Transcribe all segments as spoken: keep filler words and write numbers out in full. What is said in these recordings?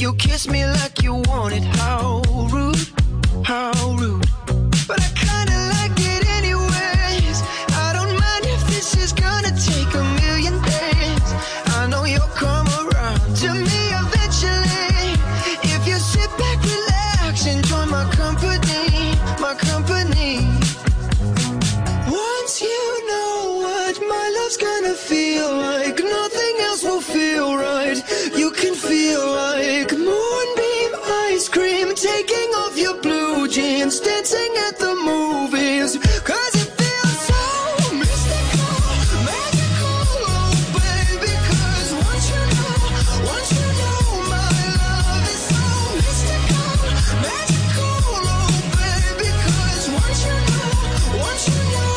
You kiss me like you want it. How rude, how rude. But I kinda like it anyways. I don't mind if this is gonna take a million days. I know you'll come around to me eventually. If you sit back, relax, enjoy my company, my company. Once you know what my love's gonna feel like, nothing else will feel right. You can feel like moonbeam ice cream, taking off your blue jeans, dancing at the movies. Cause it feels so mystical, magical, oh baby. Cause once you know, once you know my love is so mystical, magical, oh baby. Cause once you know, once you know,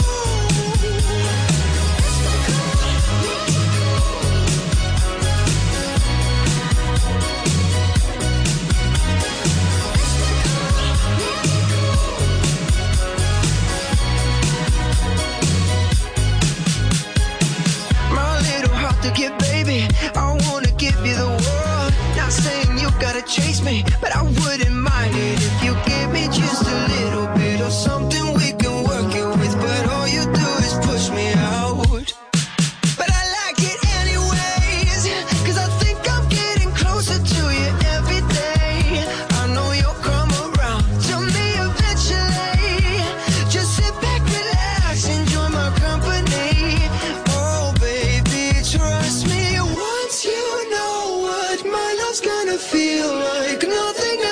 to get, baby, I wanna give you the world. Not saying you gotta chase me, but I wouldn't mind it if you give me just a little bit of something we can work it with. But all you do is push me out. But I like it anyways, cause I think I'm getting closer to you every day. I know you'll come around to me eventually. Just sit back, relax, enjoy my company. Oh baby, trust me, once you know what my love's gonna feel like, nothing else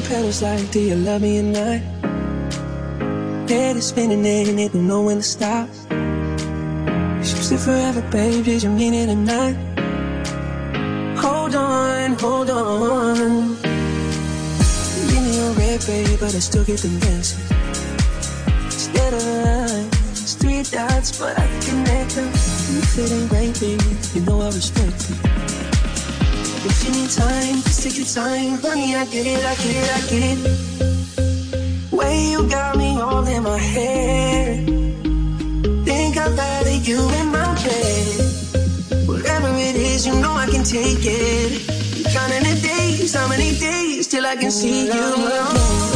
pedals like, do you love me or not? Head is spinning and it don't know when to stop. Choose it forever, babe, did you mean it or not? Hold on, hold on. Leave me on red, babe, but I still get them dancing. Instead of lines, three dots, but I can connect them. If it ain't right, baby, you know I respect it. If you need time, just take your time. Honey, I get it, I get it, I get it. Way you got me all in my head. Think I'd rather you in my bed. Whatever it is, you know I can take it. Counting the days, how many days till I can see you again.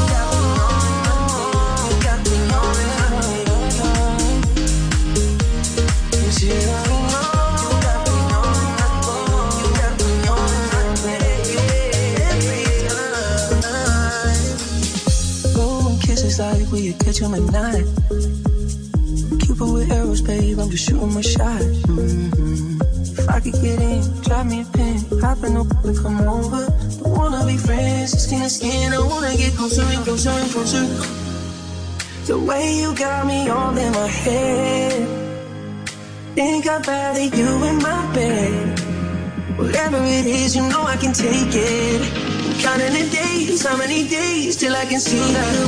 Like we could catch him at night. Cupid with arrows, babe, I'm just shooting my shot. Mm-hmm. If I could get in, drop me a pin, hop in the pool and come over. Don't wanna be friends, skin to skin. I wanna get closer and closer and closer. The way you got me all in my head. Think I'd rather you in my bed. Whatever it is, you know I can take it. Counting the days, how many days till I can see you again.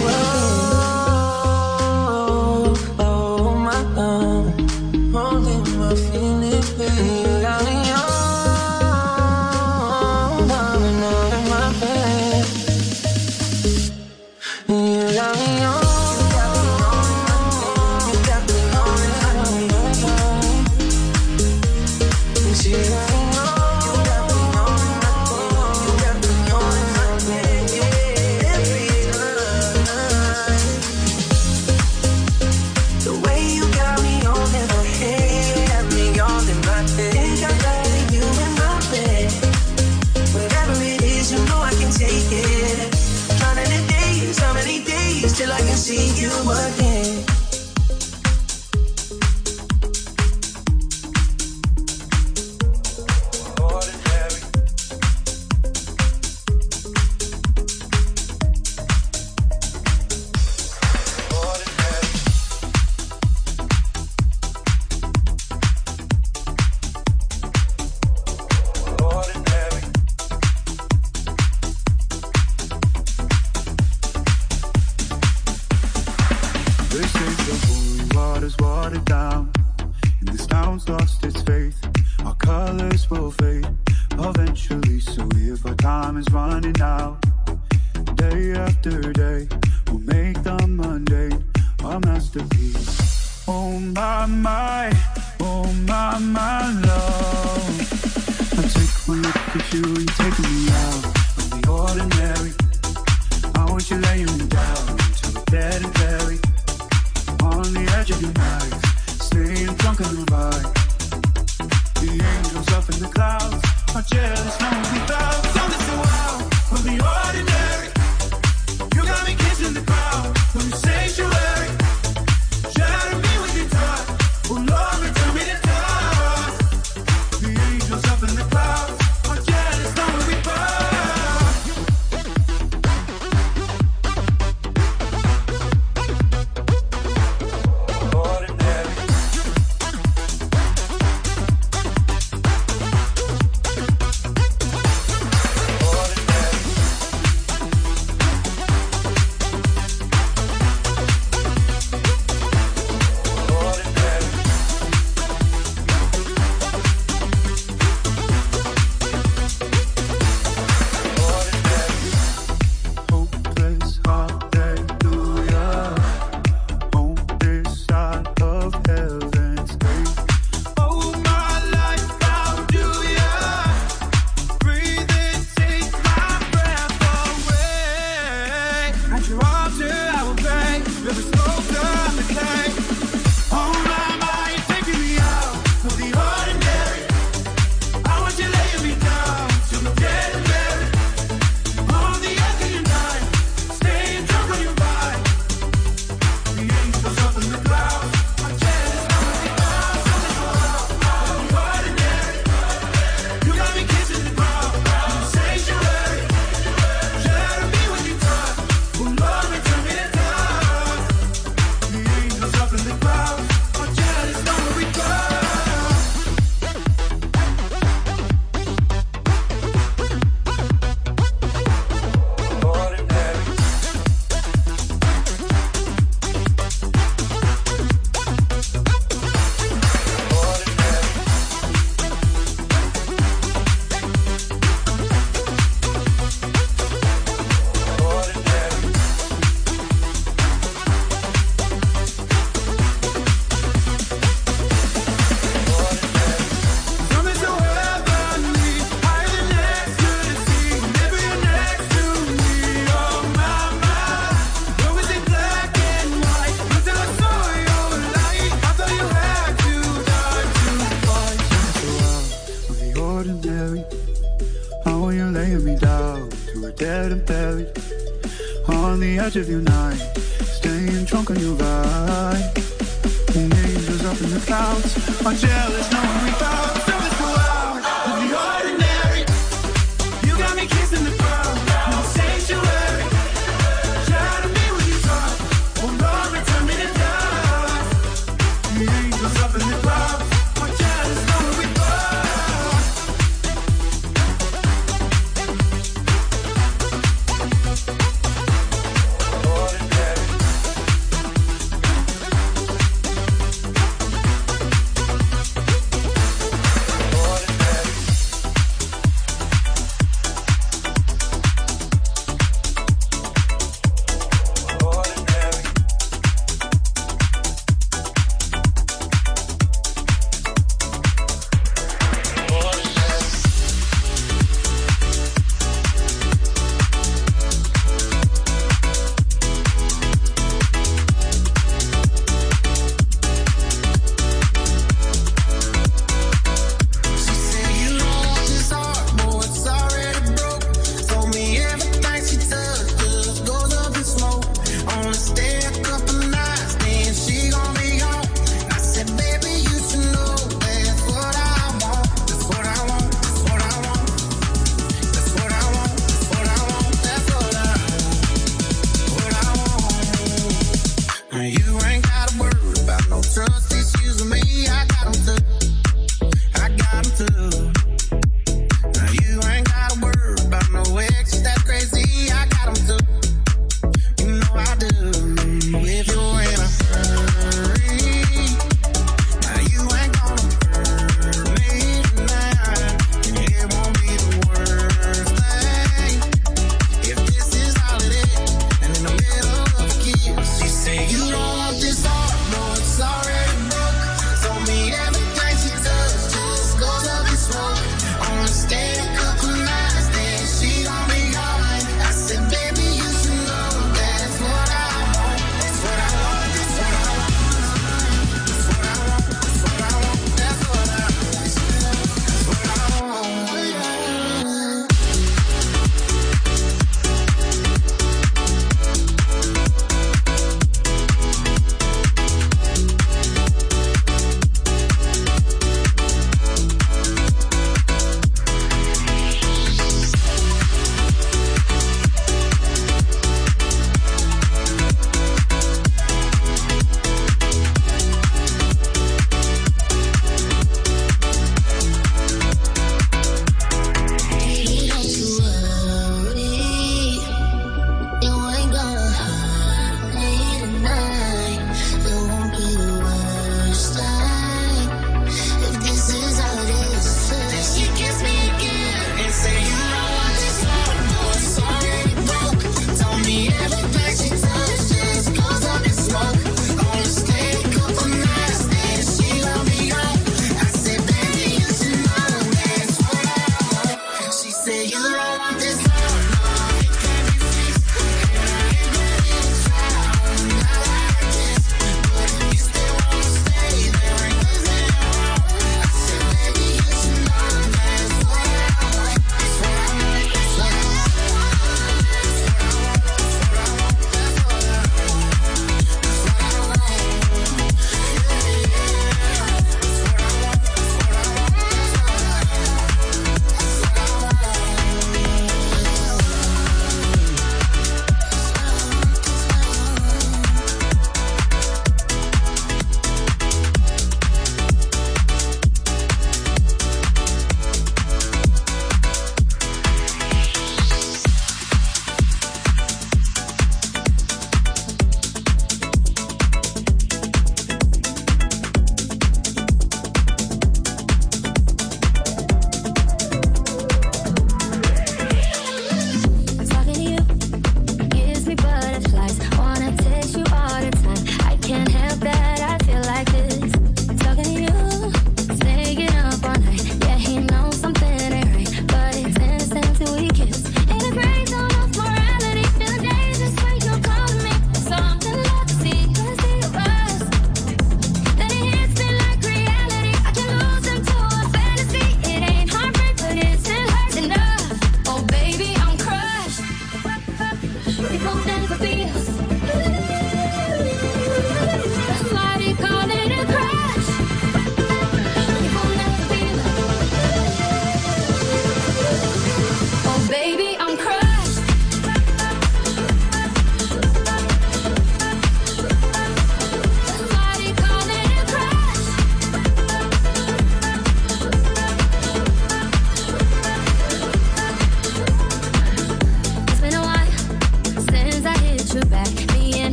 Oh, oh my God, holding my feelings, baby. You got me all, down and all in my bed. You got me all. Till I can see you again. getting buried on the edge of your night, staying drunk on your ride. Angels up in the clouds are jealous knowing we found something so out of the ordinary. You got me kissing the ground, no sanctuary. Shadow me when you talk, oh Lord, return me to dust. The angels up in the clouds are jealous knowing we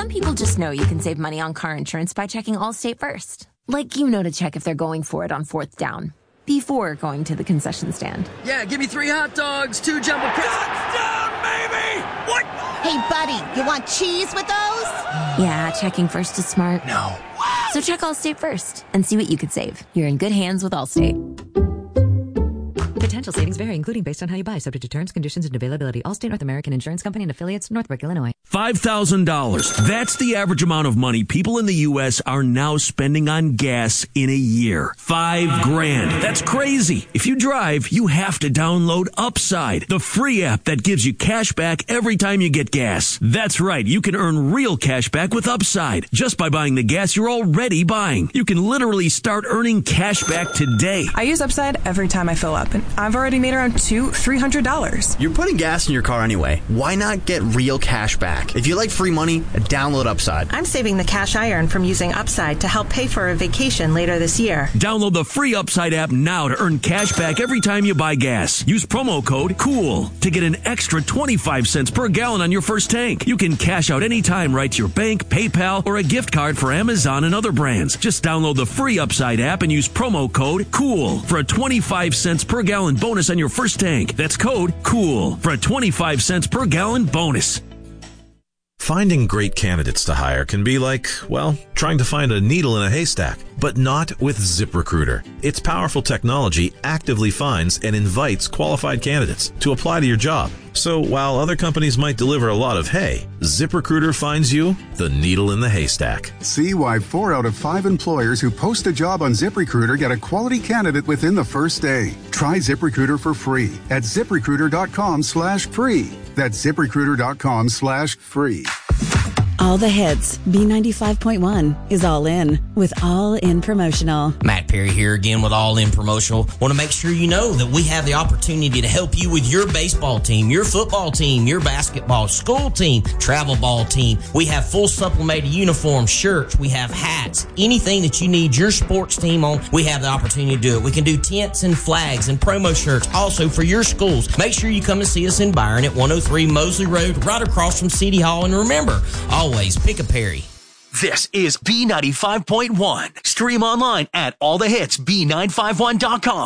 Some people just know you can save money on car insurance by checking Allstate first. Like you know to check if they're going for it on fourth down before going to the concession stand. Yeah, give me three hot dogs, two jumbo crisps. Touchdown, baby! What? Hey, buddy, you want cheese with those? Yeah, checking first is smart. No. So check Allstate first and see what you could save. You're in good hands with Allstate. Potential savings vary, including based on how you buy, subject to terms, conditions, and availability. Allstate North American Insurance Company and affiliates, Northbrook, Illinois. five thousand dollars. That's the average amount of money people in the U S are now spending on gas in a year. Five grand. That's crazy. If you drive, you have to download Upside, the free app that gives you cash back every time you get gas. That's right. You can earn real cash back with Upside just by buying the gas you're already buying. You can literally start earning cash back today. I use Upside every time I fill up, and I've already made around two, three hundred dollars. You're putting gas in your car anyway. Why not get real cash back? If you like free money, download Upside. I'm saving the cash I earn from using Upside to help pay for a vacation later this year. Download the free Upside app now to earn cash back every time you buy gas. Use promo code COOL to get an extra twenty-five cents per gallon on your first tank. You can cash out anytime right to your bank, PayPal, or a gift card for Amazon and other brands. Just download the free Upside app and use promo code COOL for a twenty-five cents per gallon bonus on your first tank. That's code COOL for a twenty-five cents per gallon bonus. Finding great candidates to hire can be like, well, trying to find a needle in a haystack, but not with ZipRecruiter. Its powerful technology actively finds and invites qualified candidates to apply to your job. So while other companies might deliver a lot of hay, ZipRecruiter finds you the needle in the haystack. See why four out of five employers who post a job on ZipRecruiter get a quality candidate within the first day. Try ZipRecruiter for free at ZipRecruiter.com slash free. That's ZipRecruiter.com slash free. All the hits. B ninety-five point one is all in with All In Promotional. Matt Perry here again with All In Promotional. Want to make sure you know that we have the opportunity to help you with your baseball team, your football team, your basketball, school team, travel ball team. We have full supplemented uniforms, shirts, we have hats, anything that you need your sports team on, we have the opportunity to do it. We can do tents and flags and promo shirts also for your schools. Make sure you come and see us in Byron at one oh three Mosley Road, right across from City Hall. And remember, always pick a Perry. This is B ninety-five point one. Stream online at all the hits B nine five one dot com.